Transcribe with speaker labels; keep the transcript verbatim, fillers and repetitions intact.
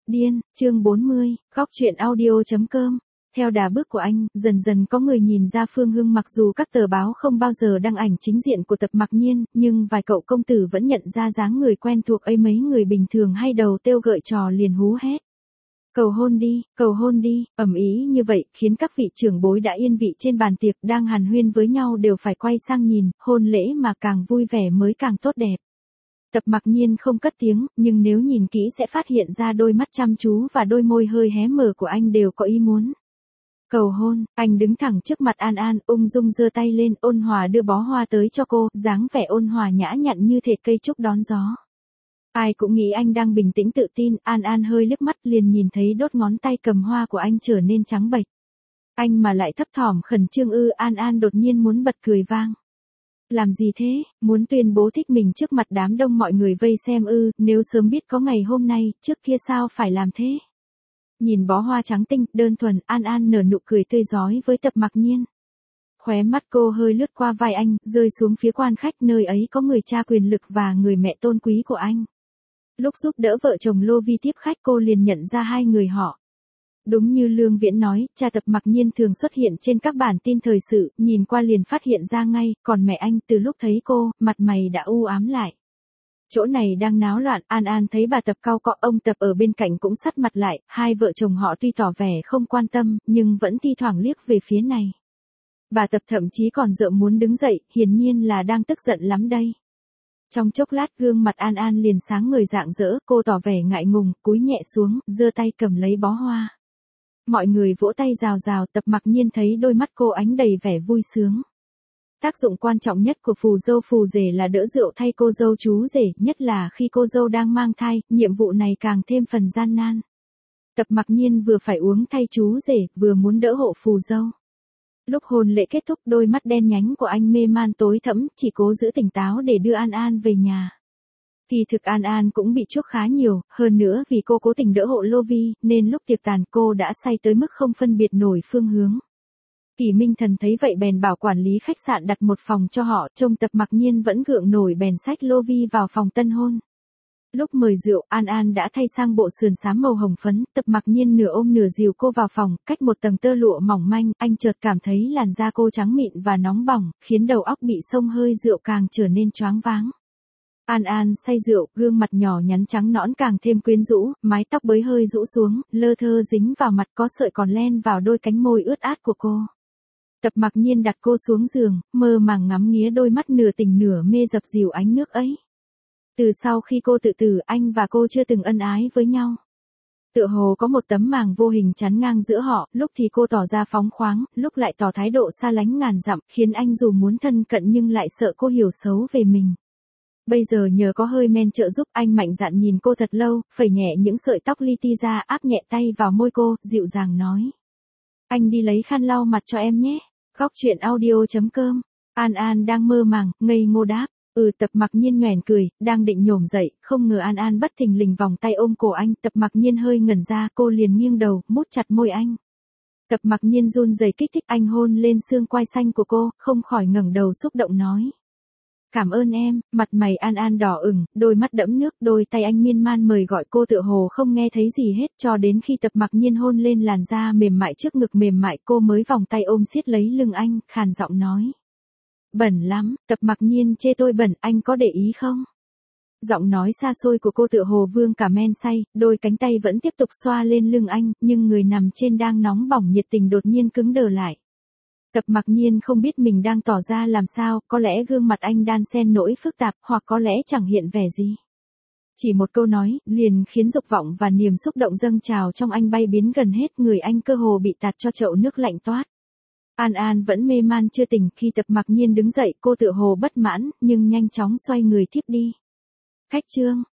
Speaker 1: Điên, chương bốn mươi, góc truyện audio chấm com. Theo đà bước của anh, dần dần có người nhìn ra phương hướng, mặc dù các tờ báo không bao giờ đăng ảnh chính diện của Tập Mặc Nhiên, nhưng vài cậu công tử vẫn nhận ra dáng người quen thuộc ấy, mấy người bình thường hay đầu têu gợi trò liền hú hét. Cầu hôn đi, cầu hôn đi, ầm ĩ như vậy, khiến các vị trưởng bối đã yên vị trên bàn tiệc đang hàn huyên với nhau đều phải quay sang nhìn, hôn lễ mà càng vui vẻ mới càng tốt đẹp. Tập Mặc Nhiên không cất tiếng, nhưng nếu nhìn kỹ sẽ phát hiện ra đôi mắt chăm chú và đôi môi hơi hé mở của anh đều có ý muốn cầu hôn. Anh đứng thẳng trước mặt An An, ung dung giơ tay lên, ôn hòa đưa bó hoa tới cho cô, dáng vẻ ôn hòa nhã nhặn như thể cây trúc đón gió. Ai cũng nghĩ anh đang bình tĩnh tự tin, An An hơi liếc mắt liền nhìn thấy đốt ngón tay cầm hoa của anh trở nên trắng bệch. Anh mà lại thấp thỏm khẩn trương ư? An An đột nhiên muốn bật cười vang. Làm gì thế, muốn tuyên bố thích mình trước mặt đám đông mọi người vây xem ư? Nếu sớm biết có ngày hôm nay, trước kia sao phải làm thế? Nhìn bó hoa trắng tinh, đơn thuần, An An nở nụ cười tươi rói với Tập Mặc Nhiên. Khóe mắt cô hơi lướt qua vai anh, rơi xuống phía quan khách, nơi ấy có người cha quyền lực và người mẹ tôn quý của anh. Lúc giúp đỡ vợ chồng Lô Vi tiếp khách, cô liền nhận ra hai người họ. Đúng như Lương Viễn nói, cha Tập Mặc Nhiên thường xuất hiện trên các bản tin thời sự, nhìn qua liền phát hiện ra ngay, còn mẹ anh từ lúc thấy cô, mặt mày đã u ám lại. Chỗ này đang náo loạn, An An thấy bà Tập cau cọ, ông Tập ở bên cạnh cũng sắt mặt lại, hai vợ chồng họ tuy tỏ vẻ không quan tâm, nhưng vẫn thi thoảng liếc về phía này. Bà Tập thậm chí còn rợm muốn đứng dậy, hiển nhiên là đang tức giận lắm đây. Trong chốc lát gương mặt An An liền sáng ngời rạng rỡ, cô tỏ vẻ ngại ngùng, cúi nhẹ xuống, giơ tay cầm lấy bó hoa. Mọi người vỗ tay rào rào, Tập Mặc Nhiên thấy đôi mắt cô ánh đầy vẻ vui sướng. Tác dụng quan trọng nhất của phù dâu phù rể là đỡ rượu thay cô dâu chú rể, nhất là khi cô dâu đang mang thai, nhiệm vụ này càng thêm phần gian nan. Tập Mặc Nhiên vừa phải uống thay chú rể, vừa muốn đỡ hộ phù dâu. Lúc hôn lễ kết thúc, đôi mắt đen nhánh của anh mê man tối thẫm, chỉ cố giữ tỉnh táo để đưa An An về nhà. Kỳ thực An An cũng bị chuốc khá nhiều, hơn nữa vì cô cố tình đỡ hộ Lô Vi, nên lúc tiệc tàn cô đã say tới mức không phân biệt nổi phương hướng. Kỳ Minh Thần thấy vậy bèn bảo quản lý khách sạn đặt một phòng cho họ, trông Tập Mặc Nhiên vẫn gượng nổi bèn xách Lô Vi vào phòng tân hôn. Lúc mời rượu, An An đã thay sang bộ sườn xám màu hồng phấn, Tập Mặc Nhiên nửa ôm nửa dìu cô vào phòng, cách một tầng tơ lụa mỏng manh, anh chợt cảm thấy làn da cô trắng mịn và nóng bỏng, khiến đầu óc bị xông hơi rượu càng trở nên choáng váng. An An say rượu, gương mặt nhỏ nhắn trắng nõn càng thêm quyến rũ, mái tóc bới hơi rũ xuống, lơ thơ dính vào mặt, có sợi còn len vào đôi cánh môi ướt át của cô. Tập Mặc Nhiên đặt cô xuống giường, mơ màng ngắm nghía đôi mắt nửa tỉnh nửa mê dập dìu ánh nước ấy. Từ sau khi cô tự tử, anh và cô chưa từng ân ái với nhau. Tựa hồ có một tấm màng vô hình chắn ngang giữa họ, lúc thì cô tỏ ra phóng khoáng, lúc lại tỏ thái độ xa lánh ngàn dặm, khiến anh dù muốn thân cận nhưng lại sợ cô hiểu xấu về mình. Bây giờ nhờ có hơi men trợ giúp, anh mạnh dạn nhìn cô thật lâu, phẩy nhẹ những sợi tóc li ti ra, áp nhẹ tay vào môi cô, dịu dàng nói. Anh đi lấy khăn lau mặt cho em nhé. Góc truyện audio chấm com. An An đang mơ màng, ngây ngô đáp. Ừ. Tập Mặc Nhiên nhoẻn cười, đang định nhổm dậy, không ngờ An An bất thình lình vòng tay ôm cổ anh. Tập Mặc Nhiên hơi ngẩn ra, cô liền nghiêng đầu, mút chặt môi anh. Tập Mặc Nhiên run rẩy kích thích, anh hôn lên xương quai xanh của cô, không khỏi ngẩng đầu xúc động nói. Cảm ơn em. Mặt mày An An đỏ ửng, đôi mắt đẫm nước, đôi tay anh miên man mời gọi cô tựa hồ không nghe thấy gì hết, cho đến khi Tập Mặc Nhiên hôn lên làn da mềm mại trước ngực mềm mại, cô mới vòng tay ôm siết lấy lưng anh, khàn giọng nói. Bẩn lắm. Tập Mặc Nhiên chê tôi bẩn, anh có để ý không? Giọng nói xa xôi của cô tựa hồ vương cả men say, đôi cánh tay vẫn tiếp tục xoa lên lưng anh, nhưng người nằm trên đang nóng bỏng nhiệt tình đột nhiên cứng đờ lại. Tập Mặc Nhiên không biết mình đang tỏ ra làm sao, có lẽ gương mặt anh đan xen nỗi phức tạp, hoặc có lẽ chẳng hiện vẻ gì. Chỉ một câu nói, liền khiến dục vọng và niềm xúc động dâng trào trong anh bay biến gần hết, người anh cơ hồ bị tạt cho chậu nước lạnh toát. An An vẫn mê man chưa tỉnh, khi Tập Mặc Nhiên đứng dậy, cô tựa hồ bất mãn, nhưng nhanh chóng xoay người tiếp đi. Khách trương,